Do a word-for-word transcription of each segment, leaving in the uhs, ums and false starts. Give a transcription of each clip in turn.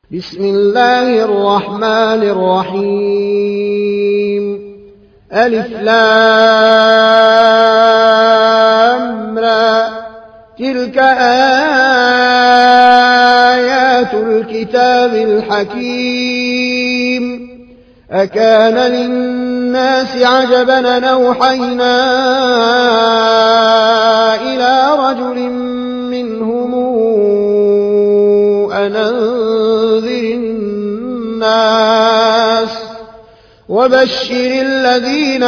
بسم الله الرحمن الرحيم ألف لام را تلك آيات الكتاب الحكيم أكان للناس عجبا أن أوحينا إلى رجل منهم أن أنذر الناس وبشر الذين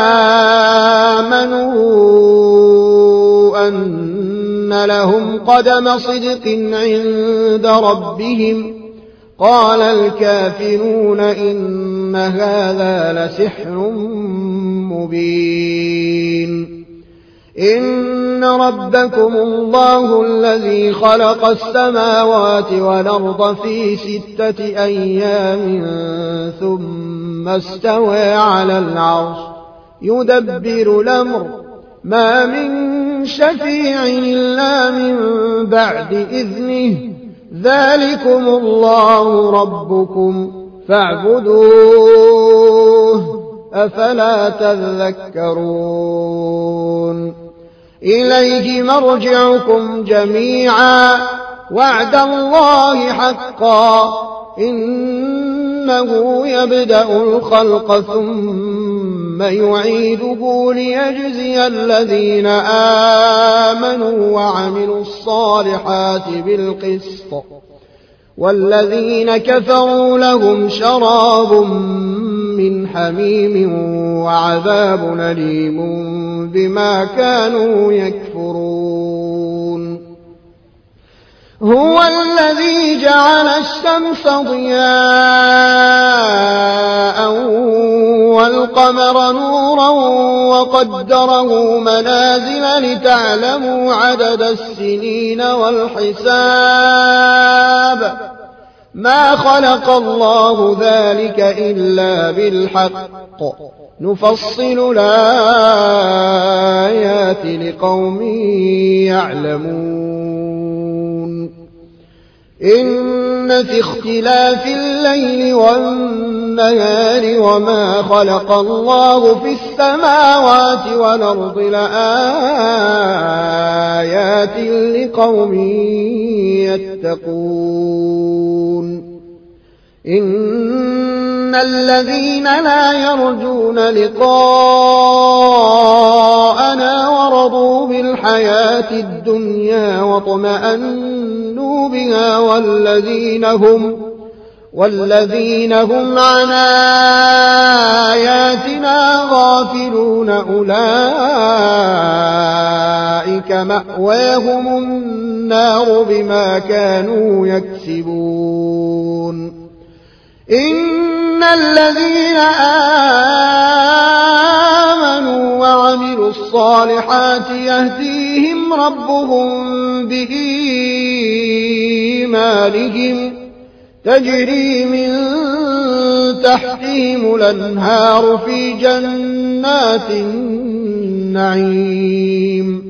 آمنوا أن لهم قدم صدق عند ربهم قال الكافرون إن هذا لسحر مبين إن ربكم الله الذي خلق السماوات والأرض في ستة أيام ثم استوى على العرش يدبر الأمر ما من شفيع إلا من بعد إذنه ذلكم الله ربكم فاعبدوه أفلا تذكرون إليه مرجعكم جميعا وعد الله حقا إنه يبدأ الخلق ثم يعيده ليجزي الذين آمنوا وعملوا الصالحات بالقسط والذين كفروا لهم شراب من حميم وعذاب أليم بما كانوا يكفرون هو الذي جعل الشمس ضياء والقمر نورا وقدره منازل لتعلموا عدد السنين والحساب ما خلق الله ذلك إلا بالحق نفصل الآيات لقوم يعلمون إن في اختلاف الليل والنهار وما خلق الله في السماوات والأرض لآيات لقوم يتقون إن الذين لا يرجون لقاءنا ورضوا بالحياة الدنيا واطمأنوا بها والذين هم والذين هم عن آياتنا غافلون أولئك مأواهم النار بما كانوا يكسبون إن الذين آمنوا وعملوا الصالحات يهديهم ربهم بإيمانهم تجري من تحتهم الأنهار في جنات النعيم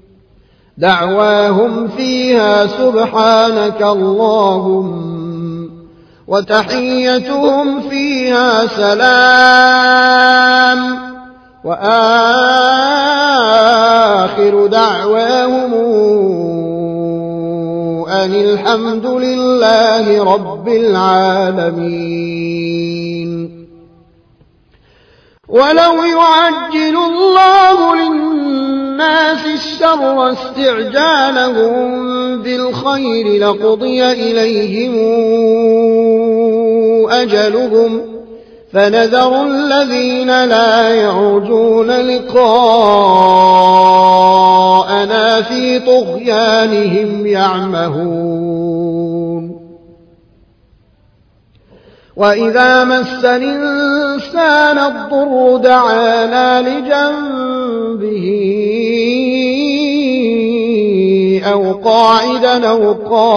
دعواهم فيها سبحانك اللهم وتحيتهم فيها سلام وآخر دعواهم أن الحمد لله رب العالمين ولو يعجل الله للناس الشر استعجالهم بالخير لقضي إليهم أجلهم فنذر الذين لا يرجون لقاءنا في طغيانهم يعمهون وإذا مس الإنسان الضر دعانا لجنبه أو قاعدا أو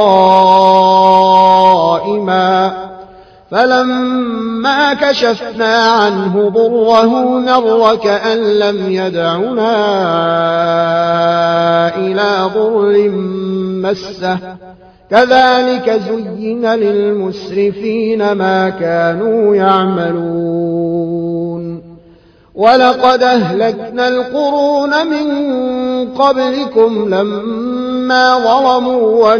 قائما فلما كشفنا عنه ضره مر كأن لم يدعنا إلى ضر مسه كذلك زين للمسرفين ما كانوا يعملون ولقد أهلكنا القرون من قبلكم لما ظلموا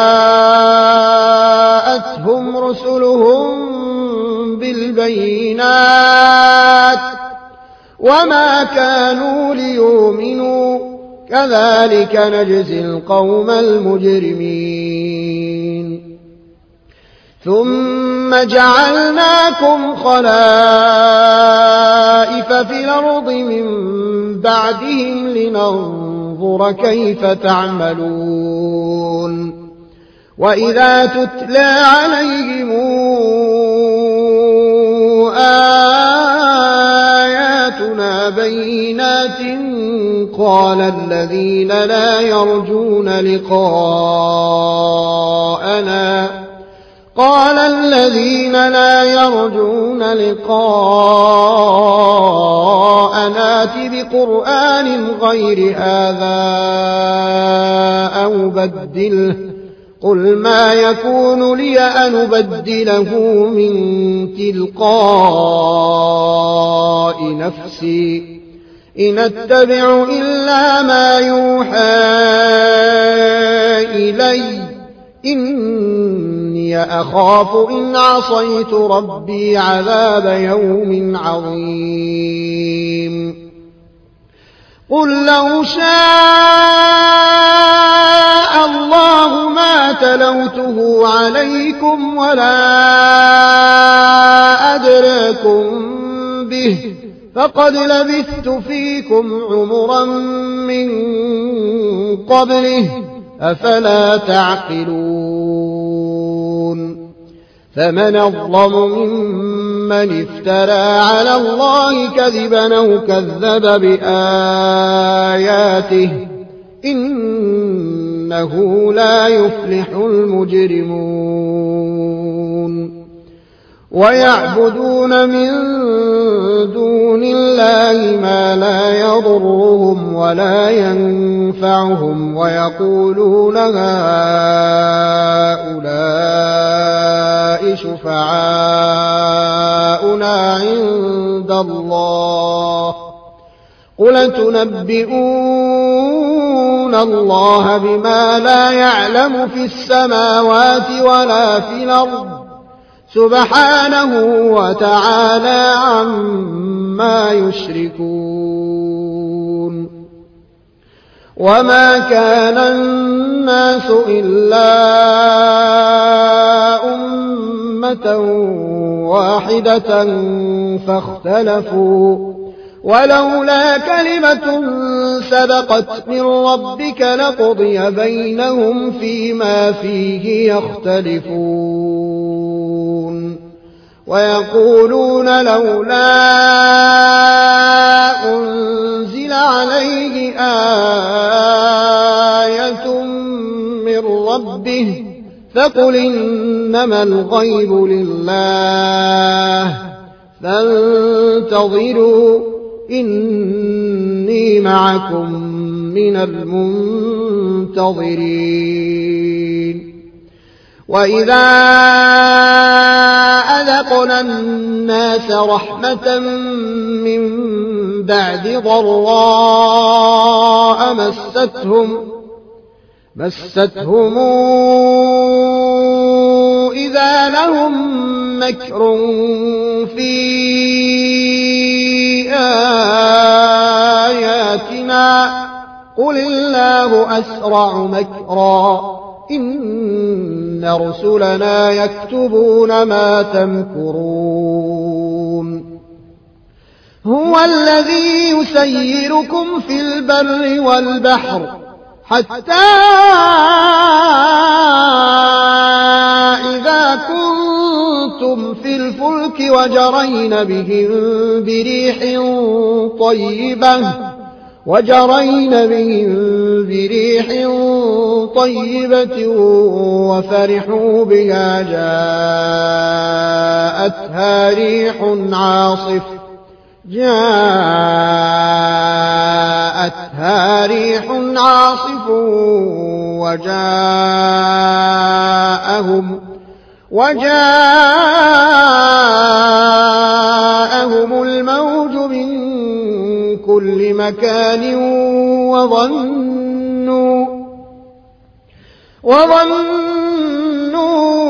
وجاءتهم رسلهم بالبينات وما كانوا ليؤمنوا كذلك نجزي القوم المجرمين ثم جعلناكم خلائف في الأرض من بعدهم لننظر كيف تعملون وإذا تتلى عليهم آياتنا بينات قال الذين لا يرجون لقاءنا قال الذين لا يرجون لقاءنا ائت بقرآن غير هذا أو بدله قل ما يكون لي أن أبدله من تلقاء نفسي إن أتبع إلا ما يوحى إلي إني أخاف إن عصيت ربي عذاب يوم عظيم قل لو شاء الله ما تلوته عليكم ولا أدراكم به فقد لبثت فيكم عمرا من قبله أفلا تعقلون فمن أظلم ممن افترى على الله كذبا أو كذب بآياته إنه لا يفلح المجرمون ويعبدون من دون الله ما لا يضرهم ولا ينفعهم ويقولون هؤلاء شفعاؤنا عند الله قل تنبئون الله بما لا يعلم في السماوات ولا في الأرض سبحانه وتعالى عما يشركون وما كان الناس إلا أمة واحدة فاختلفوا ولولا كلمة سبقت من ربك لقضي بينهم فيما فيه يختلفون ويقولون لولا أنزل عليه آية من ربه فقل إنما الغيب لله فانتظروا إني معكم من المنتظرين وإذا أذقنا الناس رحمة من بعد ضراء مستهم مستهم إذا لهم مكر في آياتنا قل الله أسرع مكرا إن رسلنا يكتبون ما تمكرون هو الذي يسيركم في البر والبحر حتى إذا كنتم في الفلك وجرين بهم بريح طيبة وجرين بهم بريح طيبة وفرحوا بها جاءتها ريح عاصف جاءتها ريح عاصف وجاءهم وجاءهم الموج من كل مكان وظنوا وظنوا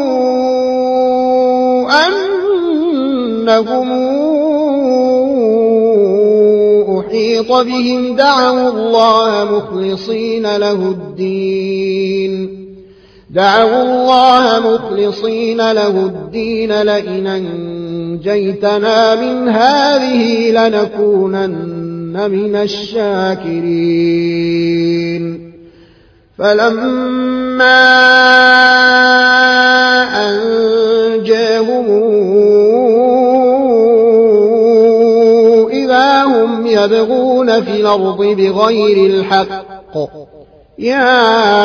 أنهم أحيط بهم دعوا الله مخلصين له الدين دعوا الله مخلصين له الدين لئن أنجيتنا من هذه لنكونن من الشاكرين فلما أنجاهم إذا هم يبغون في الأرض بغير الحق يا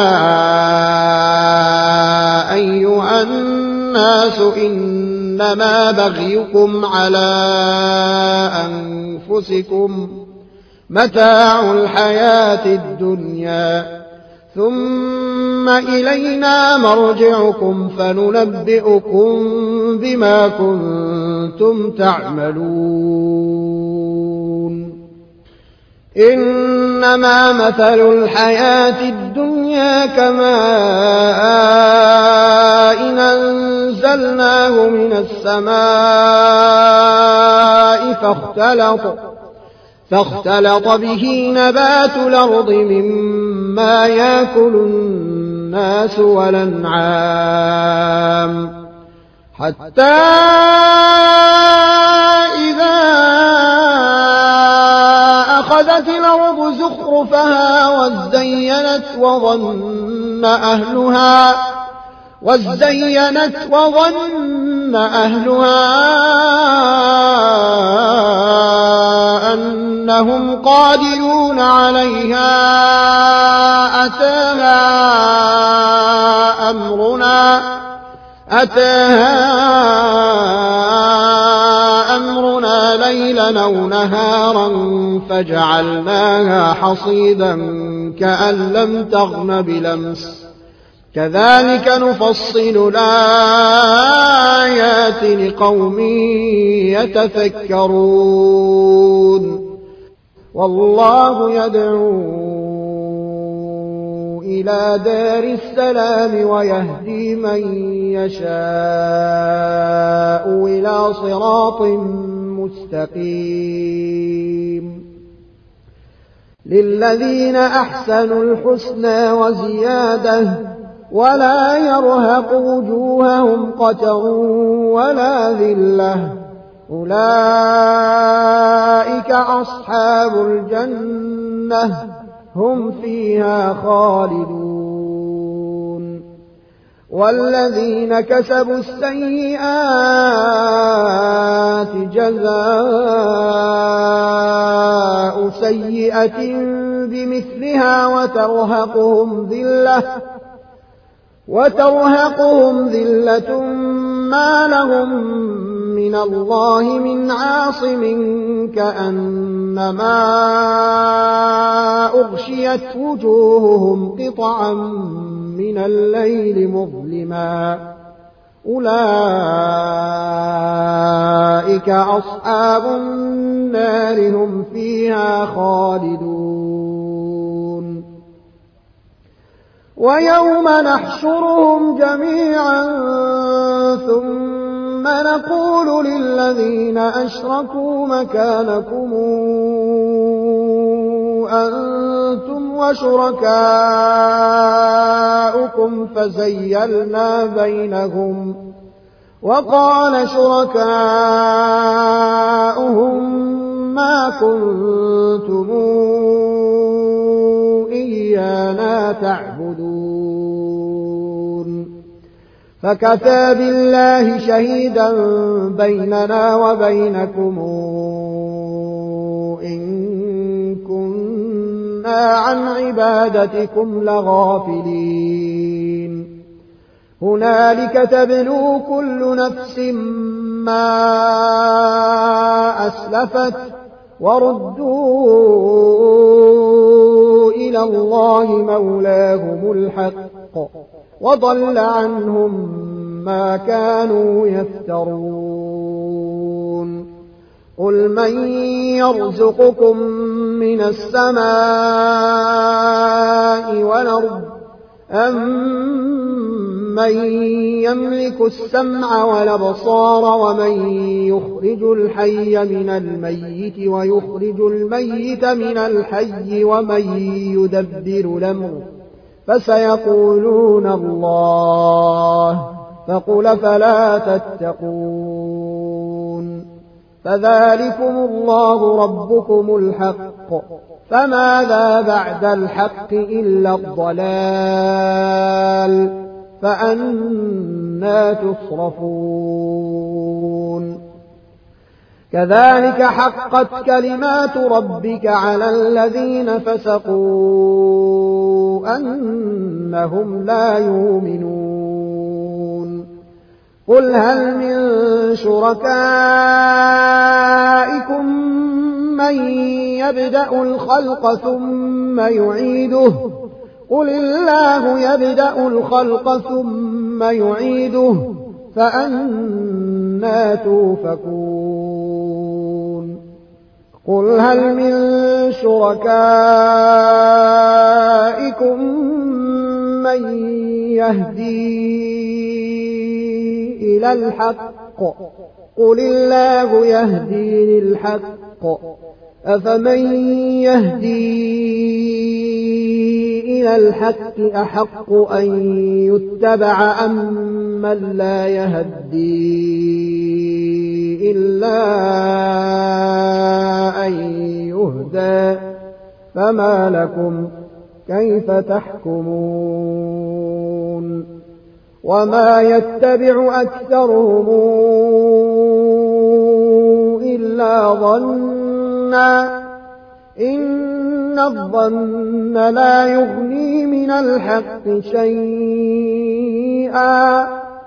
أيها الناس إنما بغيكم على أنفسكم متاع الحياة الدنيا ثم إلينا مرجعكم فننبئكم بما كنتم تعملون إنما مثل الحياة الدنيا كماء إن أنزلناه من السماء فاختلط فاختلط به نبات الأرض مما يأكل الناس والأنعام حتى إذا أخذت الأرض زخرفها وازينت وظن أهلها وازينت وظن أهلها أنهم قادرون عليها أتاها أمرنا أتاها أمرنا ليلا أو نهارا فجعلناها حصيدا كأن لم تغن بلمس كذلك نفصل الآيات لقوم يتفكرون والله يدعو إلى دار السلام ويهدي من يشاء إلى صراط مستقيم للذين أحسنوا الحسنى وزيادة ولا يرهق وجوههم قتر ولا ذلة أولئك أصحاب الجنة هم فيها خالدون والذين كسبوا السيئات جزاء سيئة بمثلها وترهقهم ذلة وترهقهم ذلة ما لهم من الله من عاصم كأنما أغشيت وجوههم قطعا من الليل مظلما أولئك أصحاب النار هم فيها خالدون ويوم نحشرهم جميعا ثم نقول للذين أشركوا مكانكم أنتم وشركاؤكم فزيلنا بينهم وقال شركاؤهم ما كنتم إيانا تعبدون فكفى بالله شهيدا بيننا وبينكم إن كنا عن عبادتكم لغافلين هنالك تبلو كل نفس ما أسلفت وردوا إلى الله مولاهم الحق وضل عنهم ما كانوا يفترون قل من يرزقكم من السماء والأرض أَمَّن يملك السمع والأبصار ومن يخرج الحي من الميت ويخرج الميت من الحي ومن يدبر الأمر فسيقولون الله فقل فلا تتقون فذلكم الله ربكم الحق فماذا بعد الحق إلا الضلال فأنى تصرفون كذلك حقت كلمات ربك على الذين فسقوا أنهم لا يؤمنون قل هل من شركائكم من يبدأ الخلق ثم يعيده قل الله يبدأ الخلق ثم يعيده فأنى توفكون قل هل من شركائكم من يهدي إلى الحق قل الله يهدي للحق أفمن يهدي إلى الحق أحق أن يتبع أم من لا يهدي إلا أن يهدى فما لكم كيف تحكمون وما يتبع أكثرهم إلا ظنّا إن الظن لا يغني من الحق شيئا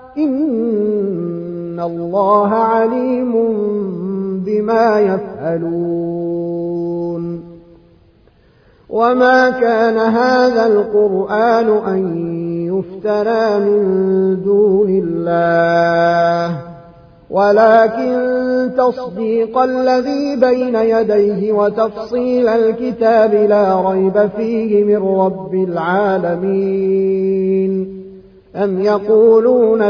إن الله عليم بما يفعلون وما كان هذا القرآن أن يفترى من دون الله ولكن تصديق الذي بين يديه وتفصيل الكتاب لا ريب فيه من رب العالمين أم يقولون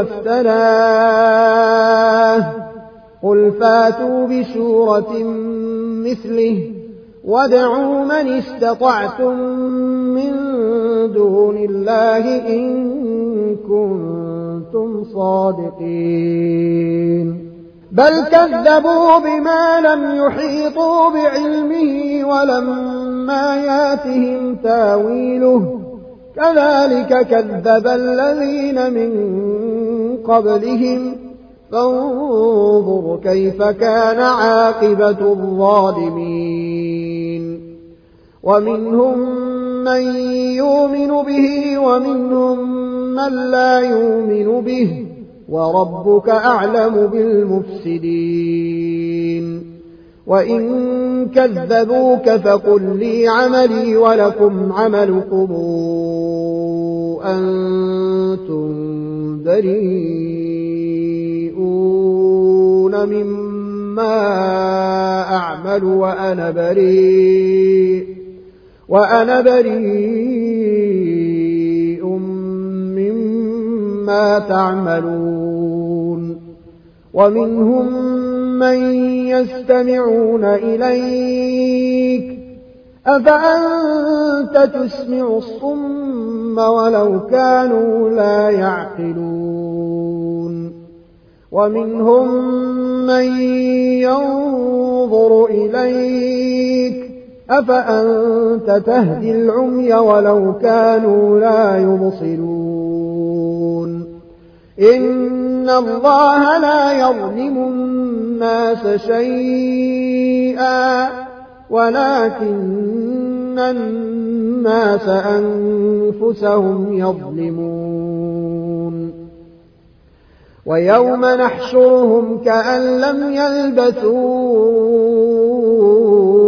افتراه قل فاتوا بسورة مثله وادعوا من استطعتم من دون الله إن كنتم صادقين بل كذبوا بما لم يحيطوا بعلمه ولما ياتهم تاويله كذلك كذب الذين من قبلهم فانظر كيف كان عاقبة الظالمين ومنهم من يؤمن به ومنهم من لا يؤمن به وربك أعلم بالمفسدين وإن كذبوك فقل لي عملي ولكم عملكم أنتم بريئون مما أعمل وأنا بريء وأنا بريء مما تعملون ومنهم من يستمعون إليك أفأنت تسمع الصم ولو كانوا لا يعقلون ومنهم من ينظر إليك أفأنت تهدي العمي ولو كانوا لا يبصرون إن الله لا يظلم الناس شيئا ولكن الناس أنفسهم يظلمون ويوم نحشرهم كأن لم يلبثوا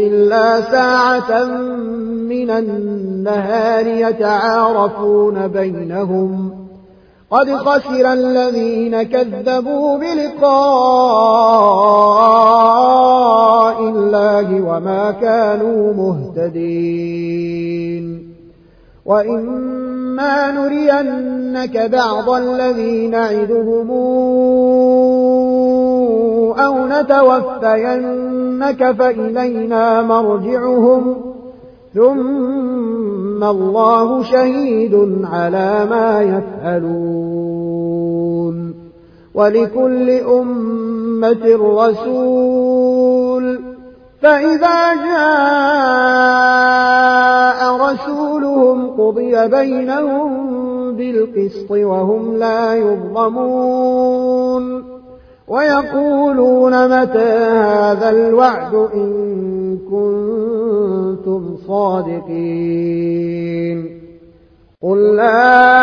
إلا ساعة من النهار يتعارفون بينهم قد خسر الذين كذبوا بلقاء الله وما كانوا مهتدين وإما نرينك بعض الذي نعدهم أو نتوفينك فإلينا مرجعهم ثم الله شهيد على ما يفعلون ولكل أمة رسول فإذا جاء رسولهم قضي بينهم بالقسط وهم لا يظلمون ويقولون متى هذا الوعد إن كنتم صادقين قل لا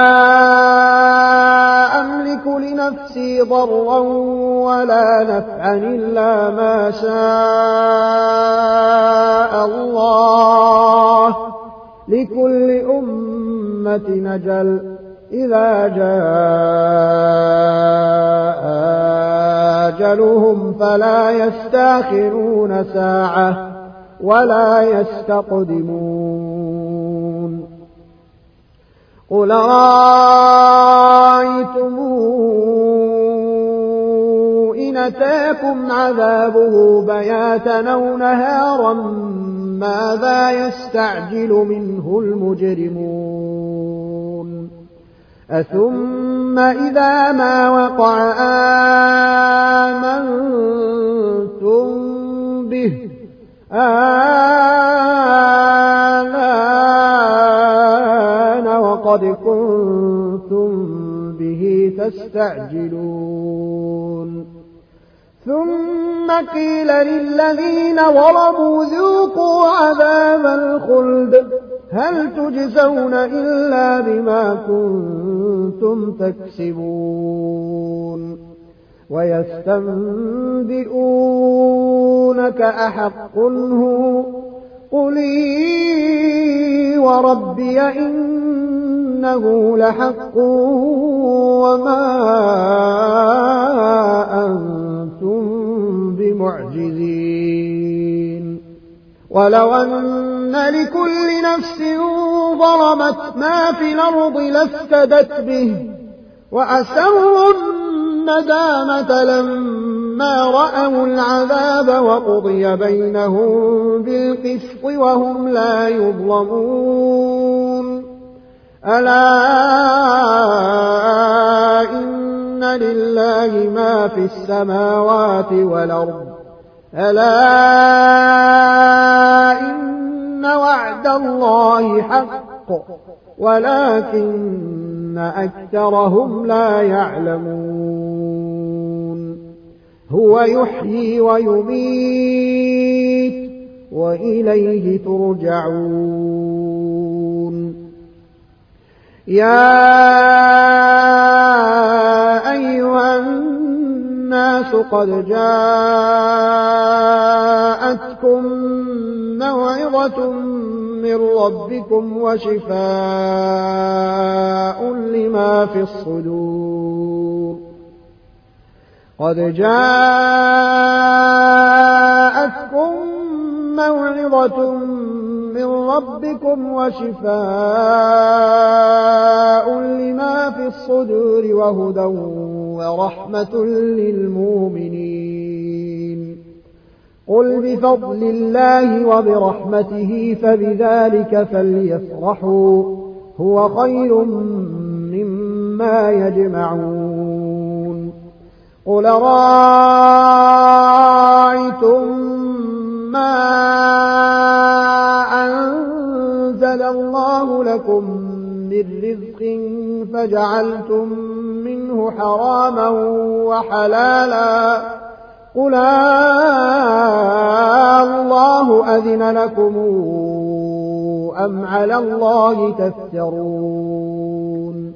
أملك لنفسي ضرا ولا نفعا إلا ما شاء الله لكل أمة نجل إذا جاء أجلهم فلا يستأخرون ساعة ولا يستقدمون قل رأيتم إن أتاكم عذابه بياتا أو نهارا ماذا يستعجل منه المجرمون أثم إذا ما وقع آمنتم به آلان وقد كنتم به تستعجلون ثم قيل للذين ظلموا ذوقوا عذاب الخلد هل تجزون إلا بما كنتم تكسبون ويستنبئونك أحق هو قل إي وربي إنه لحق وما أنتم بمعجزين ولو أن لكل نفس ظلمت ما في الأرض لافتدت به وأسروا الندامة لما رأوا العذاب وقضي بينهم بالقسط وهم لا يظلمون ألا إن لله ما في السماوات والأرض ألا إن وعد الله حق ولكن أكثرهم لا يعلمون هو يحيي ويميت وإليه ترجعون يا أيها الناس قد جاءتكم موعظة من ربكم وشفاء لما في الصدور قد جاءتكم موعظة من ربكم وشفاء لما في الصدور وهدى ورحمة للمؤمنين قل بفضل الله وبرحمته فبذلك فليفرحوا هو خير مما يجمعون قل رأيتم ما أنزل الله لكم من رزق فجعلتم منه حراما وحلالا قل الله أذن لكم أم على الله تفترون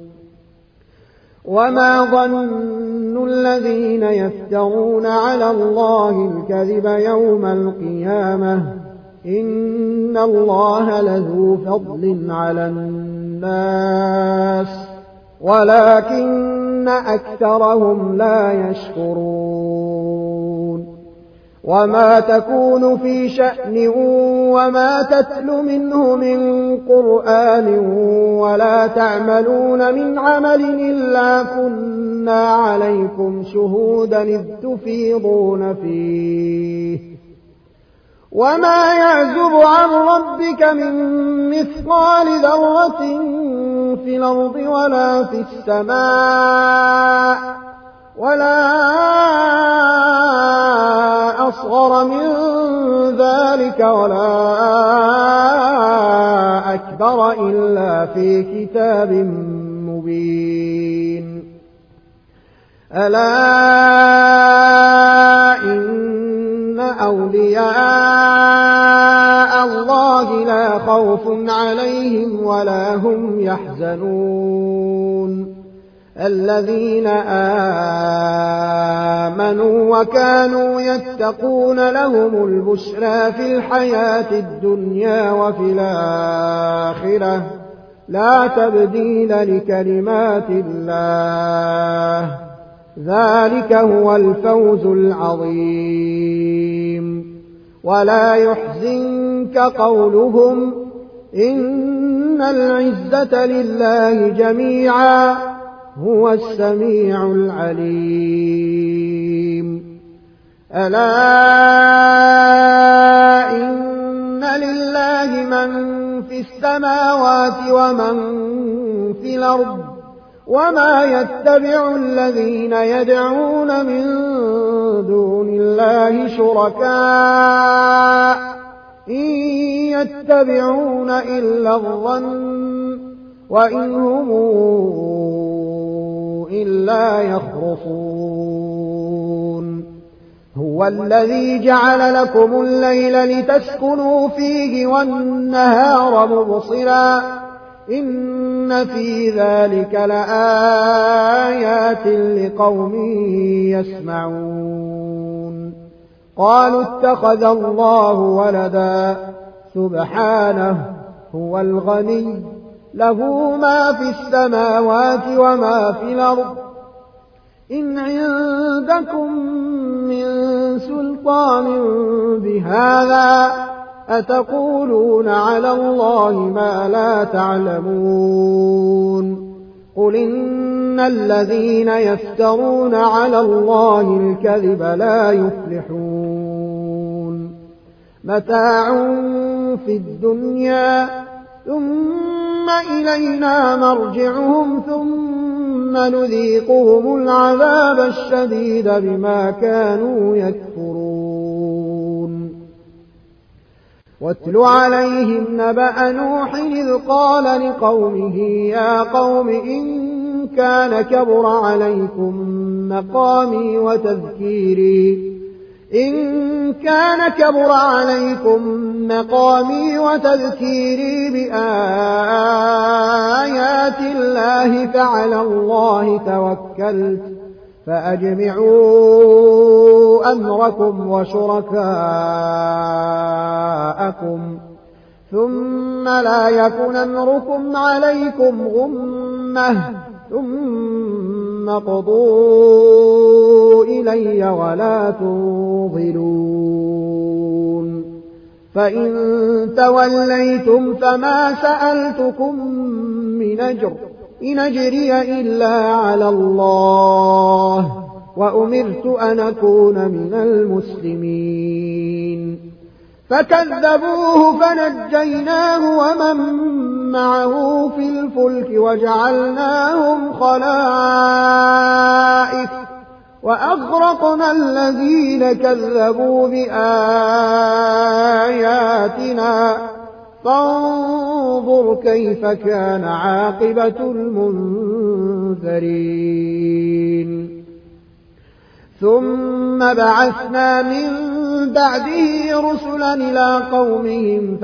وما ظن الذين يفترون على الله الكذب يوم القيامة إن الله لذو فضل على الناس ولكن أكثرهم لا يشكرون وما تكون في شأن وما تتل منه من قرآن ولا تعملون من عمل إلا كنا عليكم شهودا إذ تفيضون فيه وما يعزب عن ربك من مثقال ذرة في الأرض ولا في السماء ولا أصغر من ذلك ولا أكبر إلا في كتاب مبين ألا إن أولياء الله لا خوف عليهم ولا هم يحزنون الذين آمنوا وكانوا يتقون لهم البشرى في الحياة الدنيا وفي الآخرة لا تبديل لكلمات الله ذلك هو الفوز العظيم ولا يحزنك قولهم إن العزة لله جميعا هو السميع العليم ألا إن لله من في السماوات ومن في الأرض وما يتبع الذين يدعون من دون الله شركاء إن يتبعون إلا الظن وإن هم إلا يخرصون هو الذي جعل لكم الليل لتسكنوا فيه والنهار مبصرا إن في ذلك لآيات لقوم يسمعون قالوا اتخذ الله ولدا سبحانه هو الغني له ما في السماوات وما في الأرض إن عندكم من سلطان بهذا أتقولون على الله ما لا تعلمون قل إن الذين يفترون على الله الكذب لا يفلحون متاع في الدنيا ثم إلينا مرجعهم ثم نذيقهم العذاب الشديد بما كانوا يكفرون واتل عليهم نبأ نوح إذ قال لقومه يا قوم إن كان كبر عليكم مقامي وتذكيري إن كان كبر عليكم مقامي وتذكيري بآيات الله فعلى الله توكلت فأجمعوا أمركم وشركاءكم ثم لا يكن أمركم عليكم غمة ثم قضوا إلي ولا تنظرون فإن توليتم فما سألتكم من أجر إن أجري إلا على الله وأمرت أن أكون من المسلمين فكذبوه فنجيناه ومن معه في الفلك وجعلناهم خلائف وأغرقنا الذين كذبوا بآياتنا فانظر كيف كان عاقبة المنذرين ثم بعثنا من بعده رسلا إلى قومهم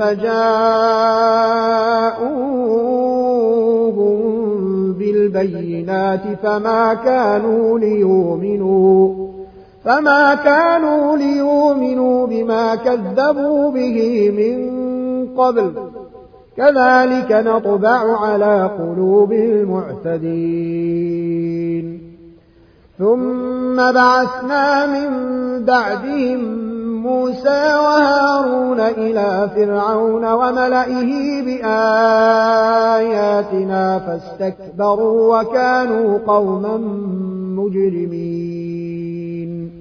فجاءوهم بالبينات فما كانوا ليؤمنوا فما كانوا ليؤمنوا بما كذبوا به من قبل كذلك نطبع على قلوب المعتدين ثم بعثنا من بعدهم موسى وهارون إلى فرعون وملئه بآياتنا فاستكبروا وكانوا قوما مجرمين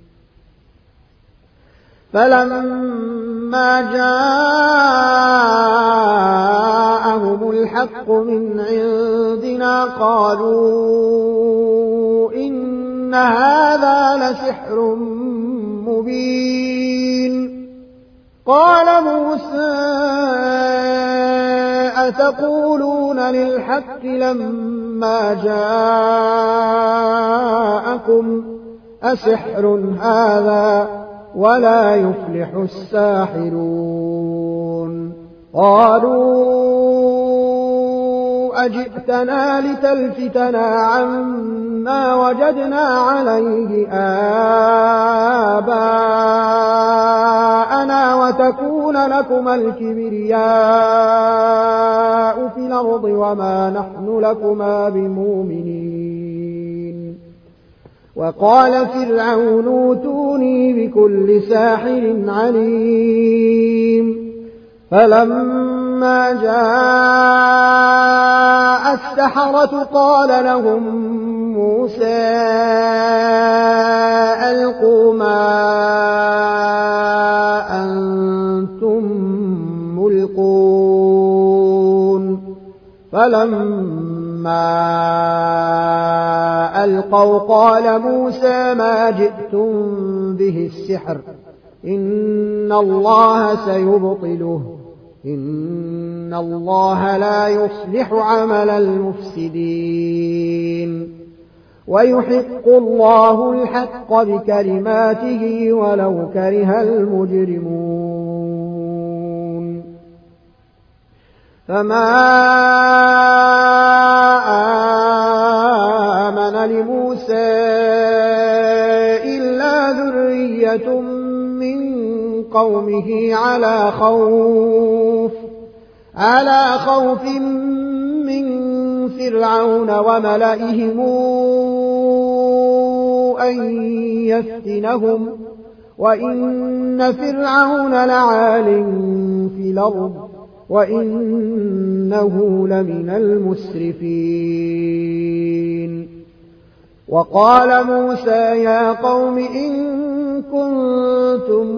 فلما جاءهم الحق من عندنا قالوا إن هذا لسحر مبين قال موسى أتقولون للحق لما جاءكم أسحر هذا ولا يفلح الساحرون قالوا أجئتنا لتلفتنا عما وجدنا عليه آباءنا وتكون لكما الكبرياء في الأرض وما نحن لكما بمؤمنين وقال فرعون اوتوني بكل ساحر عليم فلما جاء السحرة قال لهم موسى ألقوا ما أنتم ملقون فلما ألقوا قال موسى ما جئتم به السحر إن الله سيبطله إن الله لا يصلح عمل المفسدين ويحق الله الحق بكلماته ولو كره المجرمون فما آمن لموسى إلا ذرية من قومه على خوف على خوف من فرعون وملئهم أن يفتنهم وإن فرعون لعال في الأرض وإنه لمن المسرفين وقال موسى يا قوم إن كنتم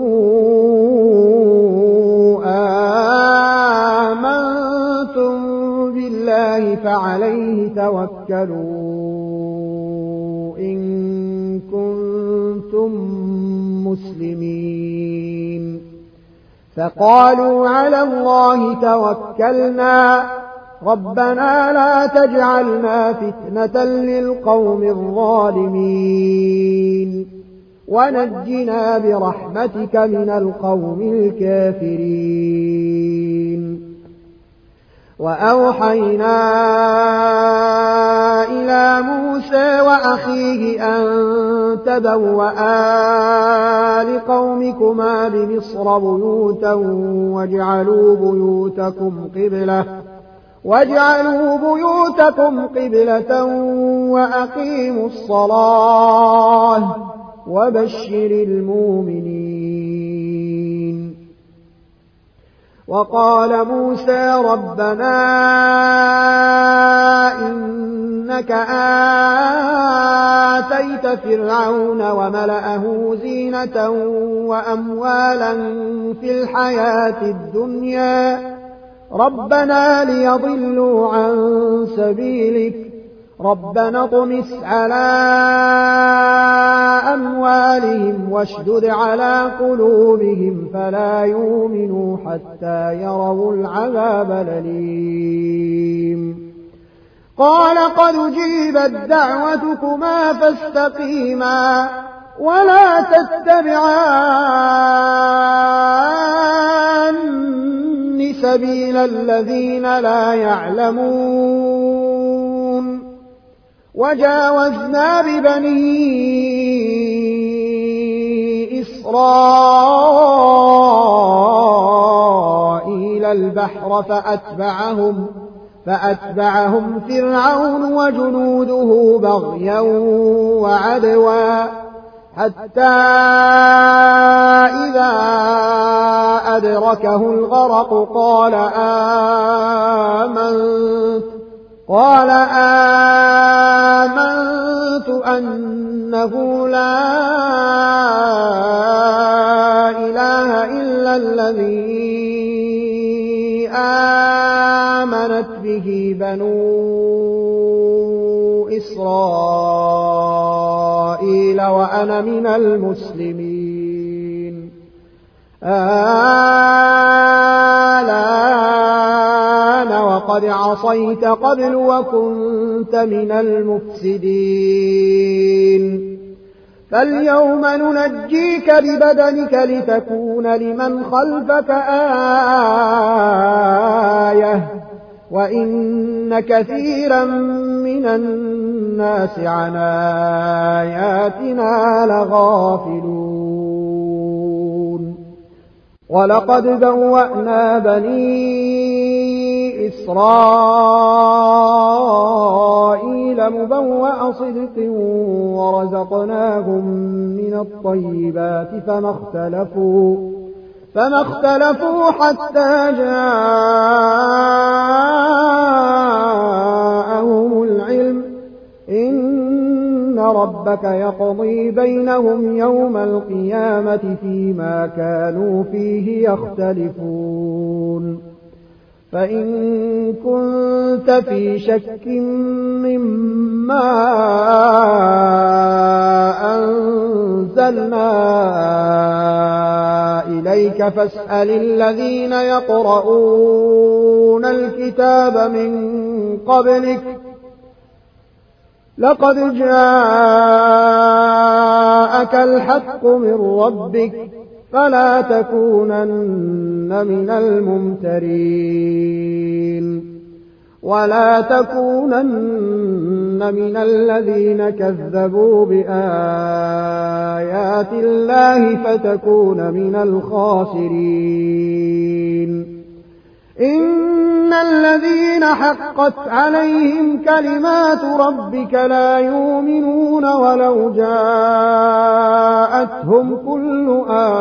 آمنتم بالله فعليه توكلوا إن كنتم مسلمين فقالوا على الله توكلنا ربنا لا تجعلنا فتنة للقوم الظالمين ونجنا برحمتك من القوم الكافرين وأوحينا إلى موسى وأخيه أن تبوأا لقومكما بمصر بيوتا واجعلوا بيوتكم قبلة واجعلوا بيوتكم قبلة وأقيموا الصلاة وبشر المؤمنين وقال موسى ربنا إنك آتيت فرعون وملأه زينة وأموالا في الحياة الدنيا ربنا ليضلوا عن سبيلك ربنا اطمس على أموالهم واشدد على قلوبهم فلا يؤمنوا حتى يروا العذاب الأليم قال قد أجيبت دعوتكما فاستقيما ولا تتبعان سبيل الذين لا يعلمون وجاوزنا ببني إسرائيل البحر فأتبعهم, فأتبعهم فرعون وجنوده بغيا وعدوا حتى إذا أدركه الغرق قال آمنت, قال آمنت أنه لا إله إلا الذي آمنت به بنو إسرائيل وأنا من المسلمين. الآن وقد عصيت قبل وكنت من المفسدين. فاليوم ننجيك ببدنك لتكون لمن خلفك آية وإن كثيرا من الناس عن آياتنا لغافلون. ولقد بوأنا بني إسرائيل مبوأ صدق ورزقناهم من الطيبات فما اختلفوا, فما اختلفوا حتى جاءهم العلم إن ربك يقضي بينهم يوم القيامة فيما كانوا فيه يختلفون. فإن كنت في شك مما أنزلنا إليك فاسأل الذين يقرؤون الكتاب من قبلك لقد جاءك الحق من ربك فلا تكونن من الممترين ولا تكونن من الذين كذبوا بآيات الله فتكون من الخاسرين. إن الذين حقت عليهم كلمات ربك لا يؤمنون ولو جاءتهم كل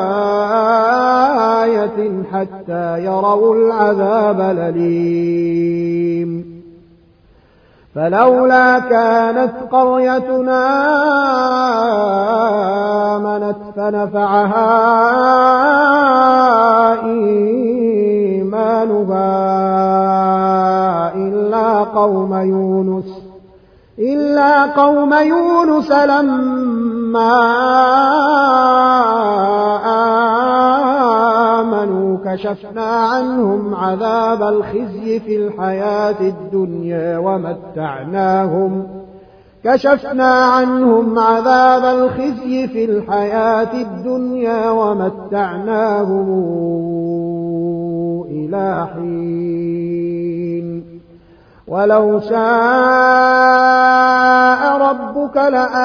آية حتى يروا العذاب الأليم. فلولا كانت قريتنا آمنت فنفعها إيمانها إلا قوم يونس إلا قوم يونس لما آمنوا كشفنا عنهم عذاب الخزي في الحياة الدنيا ومتعناهم كشفنا عنهم عذاب الخزي في الحياة الدنيا ومتعناهم إلى حين. ولو شاء ربك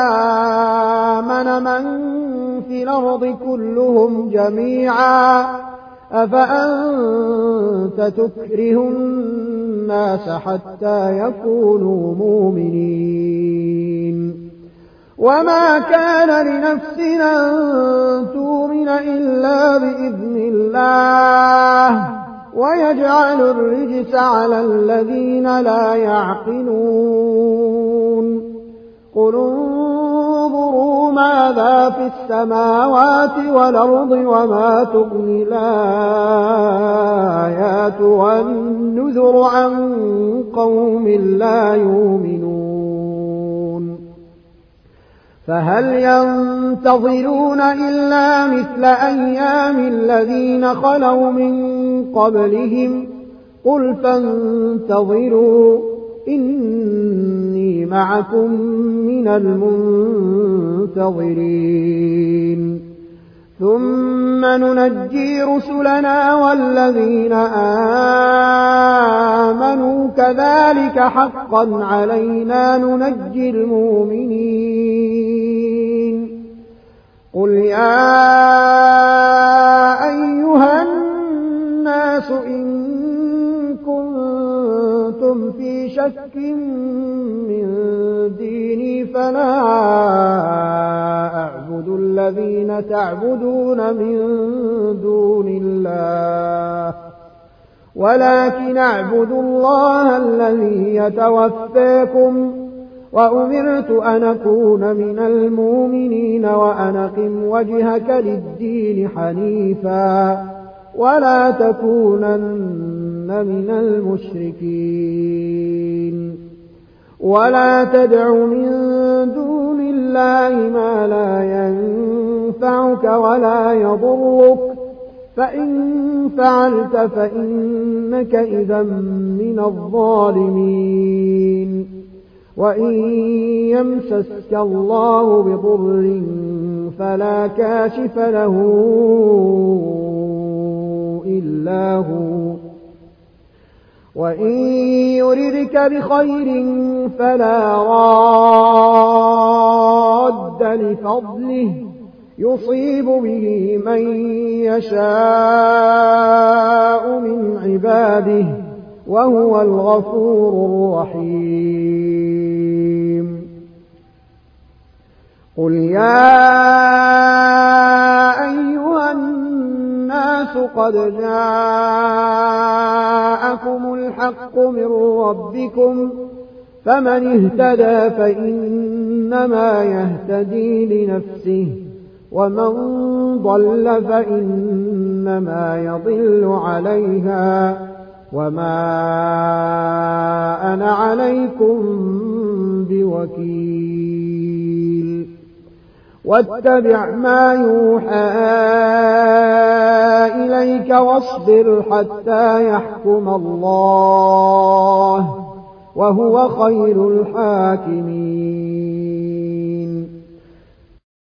لآمن من في الأرض كلهم جميعا أفأنت تكره الناس حتى يكونوا مؤمنين. وما كان لنفس أن تؤمن إلا بإذن الله ويجعل الرجس على الذين لا يعقلون. قل انظروا ماذا في السماوات والأرض وما تغني الآيات والنذر عن قوم لا يؤمنون. فهل ينتظرون إلا مثل أيام الذين خلوا من قبلهم قل فانتظروا إني معكم من المنتظرين. ثم ننجي رسلنا والذين آمنوا كذلك حقا علينا ننجي المؤمنين. قل يا من ديني فلا أعبد الذين تعبدون من دون الله ولكن أعبد الله الذي يتوفاكم وأمرت أن أكون من المؤمنين وأن أقم وجهك للدين حنيفا ولا تكونن من المشركين ولا تدع من دون الله ما لا ينفعك ولا يضرك فإن فعلت فإنك إذا من الظالمين وإن يمسسك الله بضر فلا كاشف له إلا هو وإن يردك بخير فلا راد لفضله يصيب به من يشاء من عباده وهو الغفور الرحيم قل يا أيها الناس قد جاءكم الحق من ربكم فمن اهتدى فإنما يهتدي لنفسه ومن ضل فإنما يضل عليها وما أنا عليكم بوكيل واتبع ما يوحى إليك واصبر حتى يحكم الله وهو خير الحاكمين